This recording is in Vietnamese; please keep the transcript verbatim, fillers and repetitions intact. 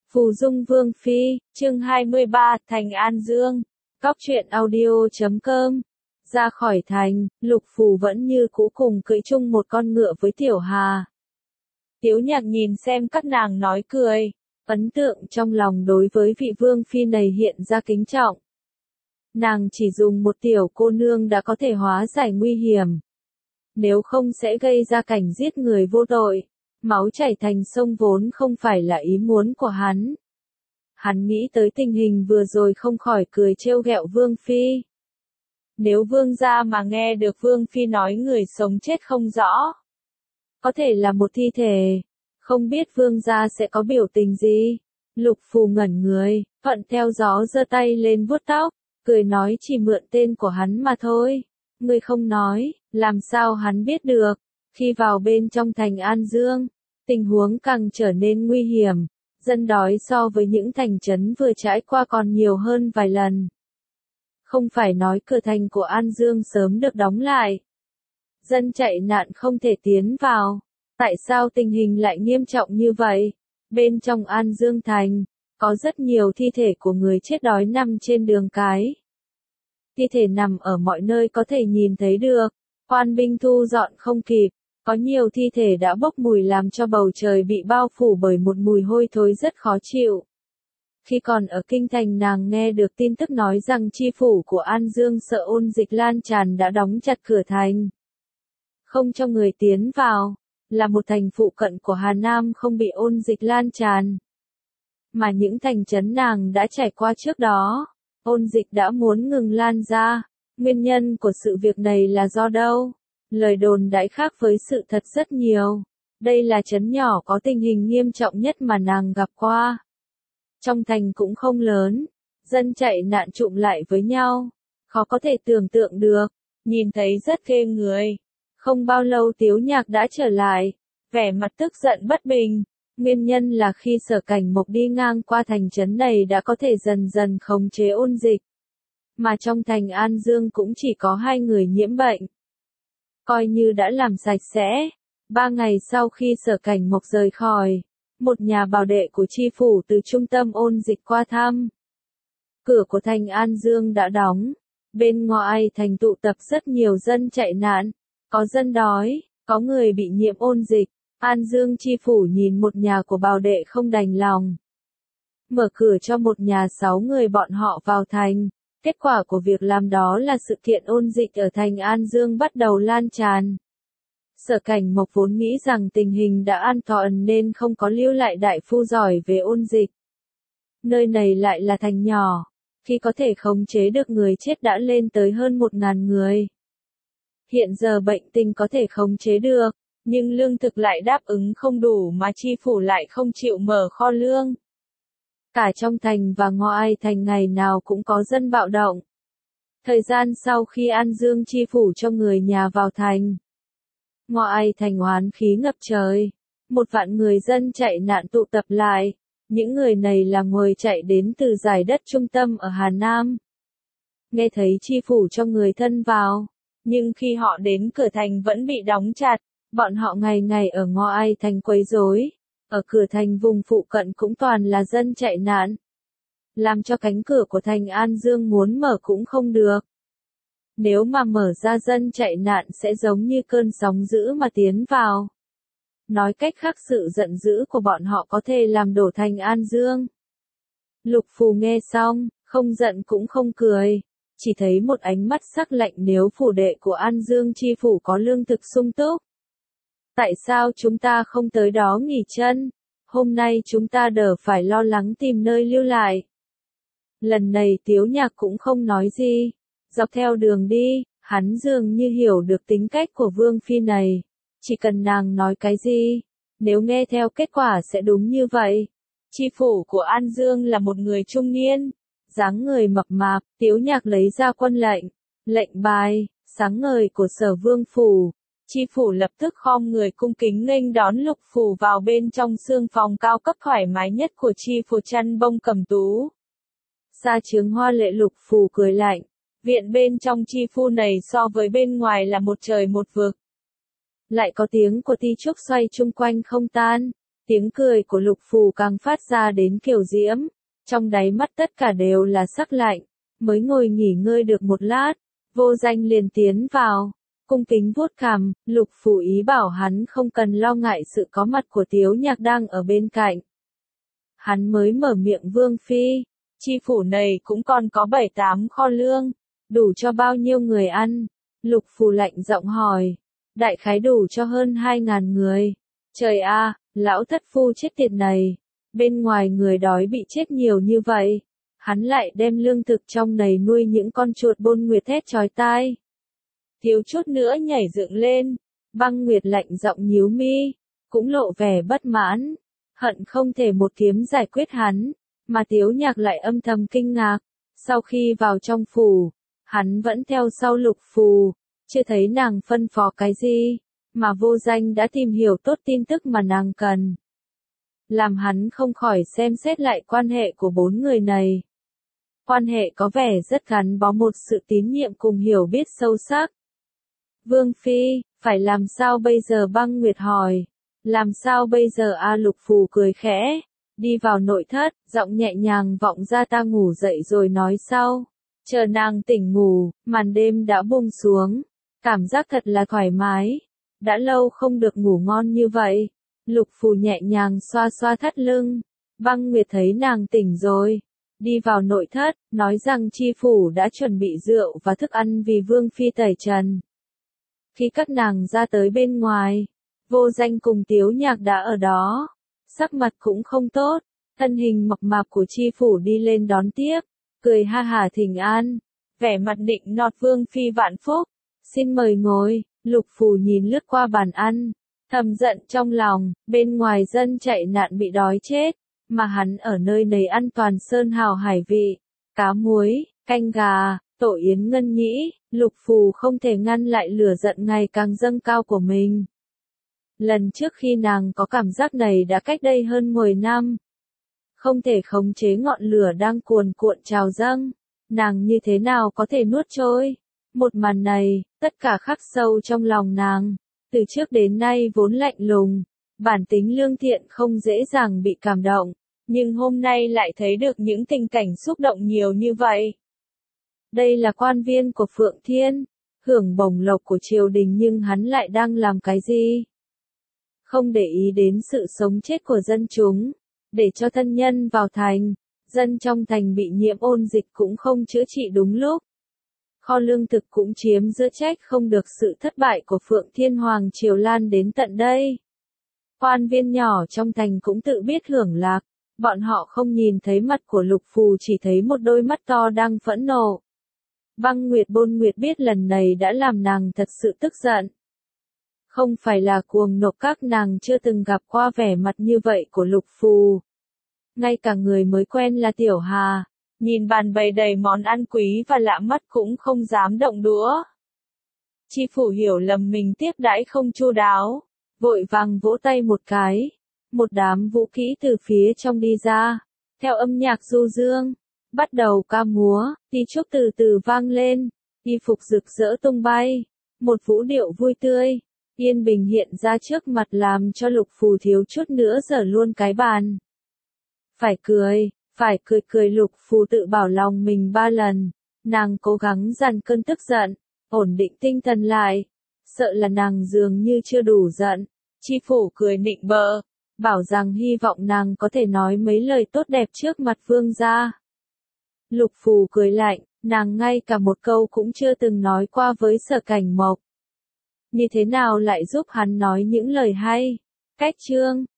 Phù Dung Vương Phi, chương hai mươi ba, Thành An Dương. Góc truyện audio chấm com. Ra khỏi thành, Lục Phù vẫn như cũ cùng cưỡi chung một con ngựa với Tiểu Hà. Tiếu Nhạc nhìn xem các nàng nói cười, ấn tượng trong lòng đối với vị Vương Phi này hiện ra kính trọng. Nàng chỉ dùng một tiểu cô nương đã có thể hóa giải nguy hiểm. Nếu không sẽ gây ra cảnh giết người vô tội. Máu chảy thành sông vốn không phải là ý muốn của hắn. Hắn nghĩ tới tình hình vừa rồi không khỏi cười trêu ghẹo Vương Phi. Nếu Vương gia mà nghe được Vương Phi nói người sống chết không rõ, có thể là một thi thể, không biết Vương gia sẽ có biểu tình gì. Lục Phù ngẩn người, thuận theo gió giơ tay lên vuốt tóc, cười nói chỉ mượn tên của hắn mà thôi. Người không nói, làm sao hắn biết được. Khi vào bên trong thành An Dương, tình huống càng trở nên nguy hiểm, dân đói so với những thành trấn vừa trải qua còn nhiều hơn vài lần. Không phải nói cửa thành của An Dương sớm được đóng lại. Dân chạy nạn không thể tiến vào. Tại sao tình hình lại nghiêm trọng như vậy? Bên trong An Dương thành, có rất nhiều thi thể của người chết đói nằm trên đường cái. Thi thể nằm ở mọi nơi có thể nhìn thấy được, quan binh thu dọn không kịp. Có nhiều thi thể đã bốc mùi làm cho bầu trời bị bao phủ bởi một mùi hôi thối rất khó chịu. Khi còn ở kinh thành nàng nghe được tin tức nói rằng chi phủ của An Dương sợ ôn dịch lan tràn đã đóng chặt cửa thành. Không cho người tiến vào, là một thành phụ cận của Hà Nam không bị ôn dịch lan tràn. Mà những thành trấn nàng đã trải qua trước đó, ôn dịch đã muốn ngừng lan ra. Nguyên nhân của sự việc này là do đâu? Lời đồn đãi khác với sự thật rất nhiều. Đây là trấn nhỏ có tình hình nghiêm trọng nhất mà nàng gặp qua. Trong thành cũng không lớn, dân chạy nạn trụm lại với nhau, khó có thể tưởng tượng được, nhìn thấy rất ghê người. Không bao lâu Tiếu Nhạc đã trở lại, vẻ mặt tức giận bất bình. Nguyên nhân là khi Sở Cảnh Mộc đi ngang qua thành trấn này đã có thể dần dần khống chế ôn dịch. Mà trong thành An Dương cũng chỉ có hai người nhiễm bệnh. Coi như đã làm sạch sẽ. Ba ngày sau khi Sở Cảnh Mộc rời khỏi, một nhà bảo đệ của chi phủ từ trung tâm ôn dịch qua thăm. Cửa của thành An Dương đã đóng. Bên ngoài thành tụ tập rất nhiều dân chạy nạn. Có dân đói, có người bị nhiễm ôn dịch. An Dương chi phủ nhìn một nhà của bảo đệ không đành lòng. Mở cửa cho một nhà sáu người bọn họ vào thành. Kết quả của việc làm đó là sự kiện ôn dịch ở thành An Dương bắt đầu lan tràn. Sở Cảnh Mộc vốn nghĩ rằng tình hình đã an toàn nên không có lưu lại đại phu giỏi về ôn dịch. Nơi này lại là thành nhỏ, khi có thể khống chế được người chết đã lên tới hơn một ngàn người. Hiện giờ bệnh tình có thể khống chế được, nhưng lương thực lại đáp ứng không đủ mà chi phủ lại không chịu mở kho lương. Cả trong thành và ngoài thành ngày nào cũng có dân bạo động. Thời gian sau khi An Dương chi phủ cho người nhà vào thành, ngoài thành oán khí ngập trời. Một vạn người dân chạy nạn tụ tập lại. Những người này là người chạy đến từ giải đất trung tâm ở Hà Nam. Nghe thấy chi phủ cho người thân vào, nhưng khi họ đến cửa thành vẫn bị đóng chặt. Bọn họ ngày ngày ở ngoài thành quấy rối. Ở cửa thành vùng phụ cận cũng toàn là dân chạy nạn. Làm cho cánh cửa của thành An Dương muốn mở cũng không được. Nếu mà mở ra dân chạy nạn sẽ giống như cơn sóng dữ mà tiến vào. Nói cách khác sự giận dữ của bọn họ có thể làm đổ thành An Dương. Lục Phù nghe xong, không giận cũng không cười. Chỉ thấy một ánh mắt sắc lạnh nếu phủ đệ của An Dương chi phủ có lương thực sung túc. Tại sao chúng ta không tới đó nghỉ chân? Hôm nay chúng ta đỡ phải lo lắng tìm nơi lưu lại. Lần này Tiếu Nhạc cũng không nói gì. Dọc theo đường đi, hắn dường như hiểu được tính cách của Vương Phi này. Chỉ cần nàng nói cái gì, nếu nghe theo kết quả sẽ đúng như vậy. Chi phủ của An Dương là một người trung niên, dáng người mập mạp. Tiếu Nhạc lấy ra quân lệnh, lệnh bài, sáng ngời của Sở Vương phủ. Chi phủ lập tức khom người cung kính nghênh đón Lục Phù vào bên trong xương phòng cao cấp thoải mái nhất của chi phủ chăn bông cầm tú. Xa trướng hoa lệ Lục Phù cười lạnh. Viện bên trong chi phu này so với bên ngoài là một trời một vực. Lại có tiếng của ti trúc xoay chung quanh không tan. Tiếng cười của Lục Phù càng phát ra đến kiều diễm, trong đáy mắt tất cả đều là sắc lạnh. Mới ngồi nghỉ ngơi được một lát, Vô Danh liền tiến vào, cung kính vuốt cằm. Lục Phù ý bảo hắn không cần lo ngại sự có mặt của Tiếu Nhạc đang ở bên cạnh. Hắn mới mở miệng: Vương phi, chi phủ này cũng còn có bảy tám kho lương, đủ cho bao nhiêu người ăn? Lục Phù lạnh giọng hỏi. Đại khái đủ cho hơn hai ngàn người. Trời a, lão thất phu chết tiệt này, bên ngoài người đói bị chết nhiều như vậy, hắn lại đem lương thực trong này nuôi những con chuột bôn nguyệt thét chói tai. Thiếu chút nữa nhảy dựng lên, Băng Nguyệt lạnh giọng nhíu mi, cũng lộ vẻ bất mãn, hận không thể một kiếm giải quyết hắn, mà Tiếu Nhạc lại âm thầm kinh ngạc. Sau khi vào trong phủ, hắn vẫn theo sau Lục Phù, chưa thấy nàng phân phó cái gì, mà Vô Danh đã tìm hiểu tốt tin tức mà nàng cần. Làm hắn không khỏi xem xét lại quan hệ của bốn người này. Quan hệ có vẻ rất gắn bó một sự tín nhiệm cùng hiểu biết sâu sắc. Vương phi, phải làm sao bây giờ? Băng Nguyệt hỏi. Làm sao bây giờ? A Lục Phù cười khẽ, đi vào nội thất, giọng nhẹ nhàng vọng ra: ta ngủ dậy rồi nói sau. Chờ nàng tỉnh ngủ, màn đêm đã buông xuống, cảm giác thật là thoải mái. Đã lâu không được ngủ ngon như vậy. Lục Phù nhẹ nhàng xoa xoa thắt lưng. Băng Nguyệt thấy nàng tỉnh rồi, đi vào nội thất, nói rằng chi phủ đã chuẩn bị rượu và thức ăn vì Vương phi tẩy trần. Khi các nàng ra tới bên ngoài, Vô Danh cùng Tiếu Nhạc đã ở đó, sắc mặt cũng không tốt, thân hình mập mạp của chi phủ đi lên đón tiếp, cười ha hả thỉnh an, vẻ mặt định nọt: Vương phi vạn phúc, xin mời ngồi. Lục Phù nhìn lướt qua bàn ăn, thầm giận trong lòng, bên ngoài dân chạy nạn bị đói chết, mà hắn ở nơi này ăn toàn sơn hào hải vị, cá muối, canh gà, tổ yến ngân nhĩ. Lục Phù không thể ngăn lại lửa giận ngày càng dâng cao của mình. Lần trước khi nàng có cảm giác này đã cách đây hơn mười năm. Không thể khống chế ngọn lửa đang cuồn cuộn trào dâng, nàng như thế nào có thể nuốt trôi? Một màn này, tất cả khắc sâu trong lòng nàng, từ trước đến nay vốn lạnh lùng, bản tính lương thiện không dễ dàng bị cảm động, nhưng hôm nay lại thấy được những tình cảnh xúc động nhiều như vậy. Đây là quan viên của Phượng Thiên, hưởng bổng lộc của triều đình, nhưng hắn lại đang làm cái gì? Không để ý đến sự sống chết của dân chúng, để cho thân nhân vào thành, dân trong thành bị nhiễm ôn dịch cũng không chữa trị đúng lúc. Kho lương thực cũng chiếm giữa trách không được sự thất bại của Phượng Thiên Hoàng triều lan đến tận đây. Quan viên nhỏ trong thành cũng tự biết hưởng lạc, bọn họ không nhìn thấy mặt của Lục Phù, chỉ thấy một đôi mắt to đang phẫn nộ. Băng Nguyệt Bôn Nguyệt biết lần này đã làm nàng thật sự tức giận. Không phải là cuồng nộ, các nàng chưa từng gặp qua vẻ mặt như vậy của Lục Phù. Ngay cả người mới quen là Tiểu Hà, nhìn bàn bày đầy món ăn quý và lạ mắt cũng không dám động đũa. Chi phủ hiểu lầm mình tiếp đãi không chu đáo, vội vàng vỗ tay một cái, một đám vũ kỹ từ phía trong đi ra, theo âm nhạc du dương, bắt đầu ca múa, đi trúc từ từ vang lên, y phục rực rỡ tung bay, một vũ điệu vui tươi, yên bình hiện ra trước mặt làm cho Lục Phù thiếu chút nữa giở luôn cái bàn. Phải cười, phải cười cười Lục Phù tự bảo lòng mình ba lần, nàng cố gắng dằn cơn tức giận, ổn định tinh thần lại, sợ là nàng dường như chưa đủ giận. Chi phủ cười nịnh bợ, bảo rằng hy vọng nàng có thể nói mấy lời tốt đẹp trước mặt vương gia. Lục Phù cười lạnh, nàng ngay cả một câu cũng chưa từng nói qua với Sở Cảnh Mộc. Như thế nào lại giúp hắn nói những lời hay? Cách chương